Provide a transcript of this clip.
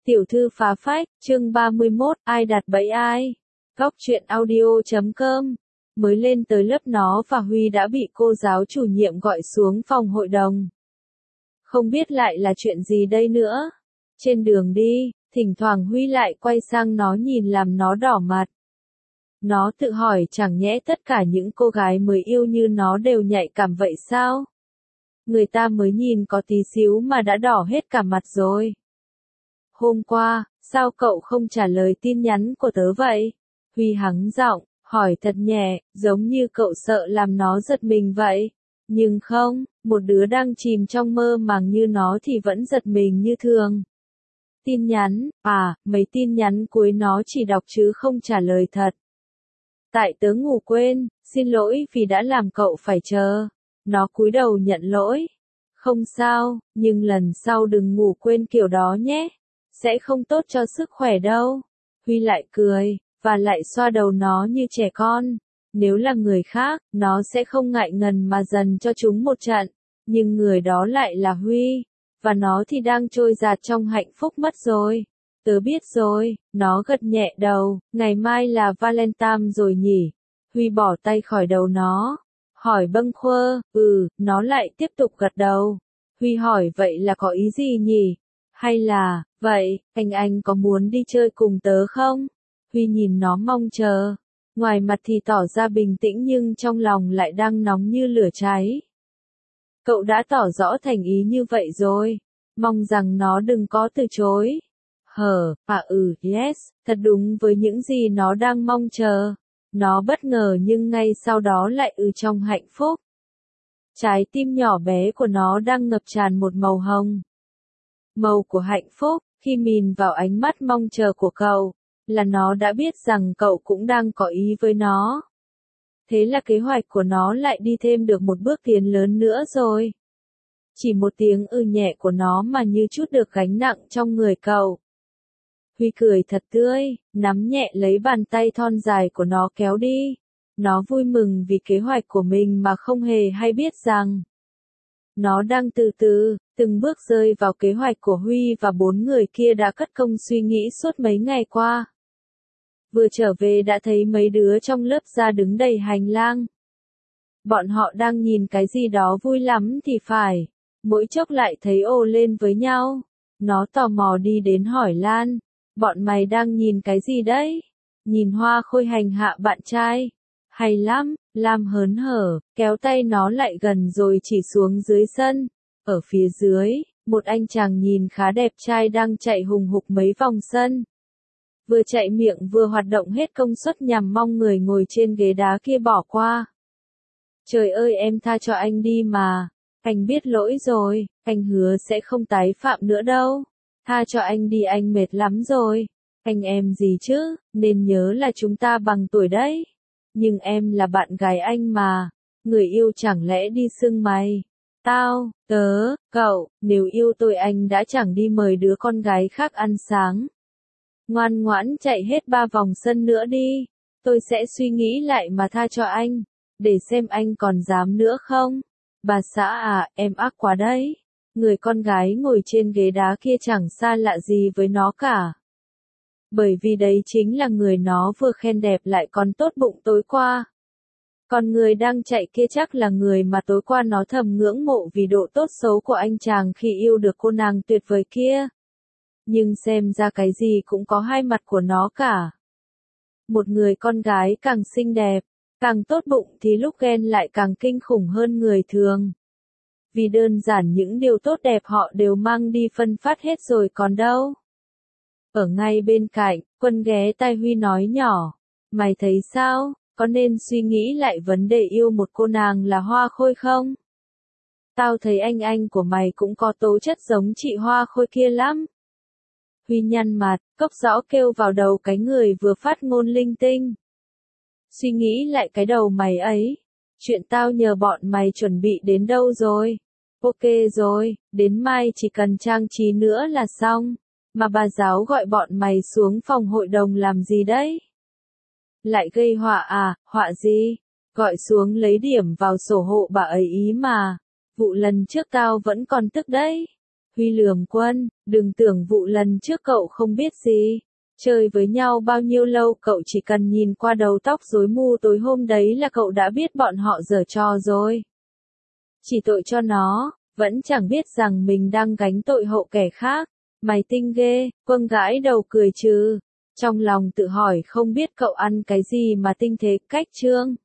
Tiểu thư phá phách, chương 31, ai đặt bẫy ai? Góc truyện audio.com. Mới lên tới lớp nó và Huy đã bị cô giáo chủ nhiệm gọi xuống phòng hội đồng. Không biết lại là chuyện gì đây nữa. Trên đường đi, thỉnh thoảng Huy lại quay sang nó nhìn làm nó đỏ mặt. Nó tự hỏi chẳng nhẽ tất cả những cô gái mới yêu như nó đều nhạy cảm vậy sao? Người ta mới nhìn có tí xíu mà đã đỏ hết cả mặt rồi. Hôm qua, sao cậu không trả lời tin nhắn của tớ vậy? Huy hắng giọng, hỏi thật nhẹ, giống như cậu sợ làm nó giật mình vậy. Nhưng không, một đứa đang chìm trong mơ màng như nó thì vẫn giật mình như thường. Tin nhắn, mấy tin nhắn cuối nó chỉ đọc chứ không trả lời thật. Tại tớ ngủ quên, xin lỗi vì đã làm cậu phải chờ. Nó cúi đầu nhận lỗi. Không sao, nhưng lần sau đừng ngủ quên kiểu đó nhé. Sẽ không tốt cho sức khỏe đâu. Huy lại cười, và lại xoa đầu nó như trẻ con. Nếu là người khác, nó sẽ không ngại ngần mà dần cho chúng một trận. Nhưng người đó lại là Huy. Và nó thì đang trôi dạt trong hạnh phúc mất rồi. Tớ biết rồi, nó gật nhẹ đầu, ngày mai là Valentine rồi nhỉ. Huy bỏ tay khỏi đầu nó. Hỏi bâng quơ, nó lại tiếp tục gật đầu. Huy hỏi vậy là có ý gì nhỉ? Hay là, vậy, anh có muốn đi chơi cùng tớ không? Huy nhìn nó mong chờ. Ngoài mặt thì tỏ ra bình tĩnh nhưng trong lòng lại đang nóng như lửa cháy. Cậu đã tỏ rõ thành ý như vậy rồi. Mong rằng nó đừng có từ chối. Yes, thật đúng với những gì nó đang mong chờ. Nó bất ngờ nhưng ngay sau đó lại trong hạnh phúc. Trái tim nhỏ bé của nó đang ngập tràn một màu hồng. Màu của hạnh phúc, khi nhìn vào ánh mắt mong chờ của cậu, là nó đã biết rằng cậu cũng đang có ý với nó. Thế là kế hoạch của nó lại đi thêm được một bước tiến lớn nữa rồi. Chỉ một tiếng nhẹ của nó mà như chút được gánh nặng trong người cậu. Huy cười thật tươi, nắm nhẹ lấy bàn tay thon dài của nó kéo đi. Nó vui mừng vì kế hoạch của mình mà không hề hay biết rằng nó đang từ từ, từng bước rơi vào kế hoạch của Huy và 4 người kia đã cất công suy nghĩ suốt mấy ngày qua. Vừa trở về đã thấy mấy đứa trong lớp ra đứng đầy hành lang. Bọn họ đang nhìn cái gì đó vui lắm thì phải, mỗi chốc lại thấy ồ lên với nhau. Nó tò mò đi đến hỏi Lan, bọn mày đang nhìn cái gì đấy? Nhìn Hoa Khôi hành hạ bạn trai. Hay lắm, Lam hớn hở, kéo tay nó lại gần rồi chỉ xuống dưới sân. Ở phía dưới, một anh chàng nhìn khá đẹp trai đang chạy hùng hục mấy vòng sân. Vừa chạy miệng vừa hoạt động hết công suất nhằm mong người ngồi trên ghế đá kia bỏ qua. Trời ơi em tha cho anh đi mà. Anh biết lỗi rồi, anh hứa sẽ không tái phạm nữa đâu. Tha cho anh đi, anh mệt lắm rồi. Anh em gì chứ, nên nhớ là chúng ta bằng tuổi đấy. Nhưng em là bạn gái anh mà. Người yêu chẳng lẽ đi xưng mày. Tao, tớ, cậu, nếu yêu tôi anh đã chẳng đi mời đứa con gái khác ăn sáng. Ngoan ngoãn chạy hết 3 vòng sân nữa đi. Tôi sẽ suy nghĩ lại mà tha cho anh. Để xem anh còn dám nữa không. Bà xã em ác quá đấy. Người con gái ngồi trên ghế đá kia chẳng xa lạ gì với nó cả. Bởi vì đấy chính là người nó vừa khen đẹp lại còn tốt bụng tối qua. Còn người đang chạy kia chắc là người mà tối qua nó thầm ngưỡng mộ vì độ tốt xấu của anh chàng khi yêu được cô nàng tuyệt vời kia. Nhưng xem ra cái gì cũng có hai mặt của nó cả. Một người con gái càng xinh đẹp, càng tốt bụng thì lúc ghen lại càng kinh khủng hơn người thường. Vì đơn giản những điều tốt đẹp họ đều mang đi phân phát hết rồi còn đâu. Ở ngay bên cạnh, Quân ghé tai Huy nói nhỏ. Mày thấy sao, có nên suy nghĩ lại vấn đề yêu một cô nàng là Hoa Khôi không? Tao thấy anh của mày cũng có tố chất giống chị Hoa Khôi kia lắm. Huy nhăn mặt, cốc rõ kêu vào đầu cái người vừa phát ngôn linh tinh. Suy nghĩ lại cái đầu mày ấy. Chuyện tao nhờ bọn mày chuẩn bị đến đâu rồi? Ok rồi, đến mai chỉ cần trang trí nữa là xong. Mà bà giáo gọi bọn mày xuống phòng hội đồng làm gì đấy? Lại gây họa họa gì? Gọi xuống lấy điểm vào sổ hộ bà ấy ý mà. Vụ lần trước tao vẫn còn tức đấy. Huy lườm Quân, đừng tưởng vụ lần trước cậu không biết gì. Chơi với nhau bao nhiêu lâu cậu chỉ cần nhìn qua đầu tóc rối mù tối hôm đấy là cậu đã biết bọn họ giở trò rồi. Chỉ tội cho nó, vẫn chẳng biết rằng mình đang gánh tội hộ kẻ khác. Mày tinh ghê, Quân gãi đầu cười trừ. Trong lòng tự hỏi không biết cậu ăn cái gì mà tinh thế. Cách Trương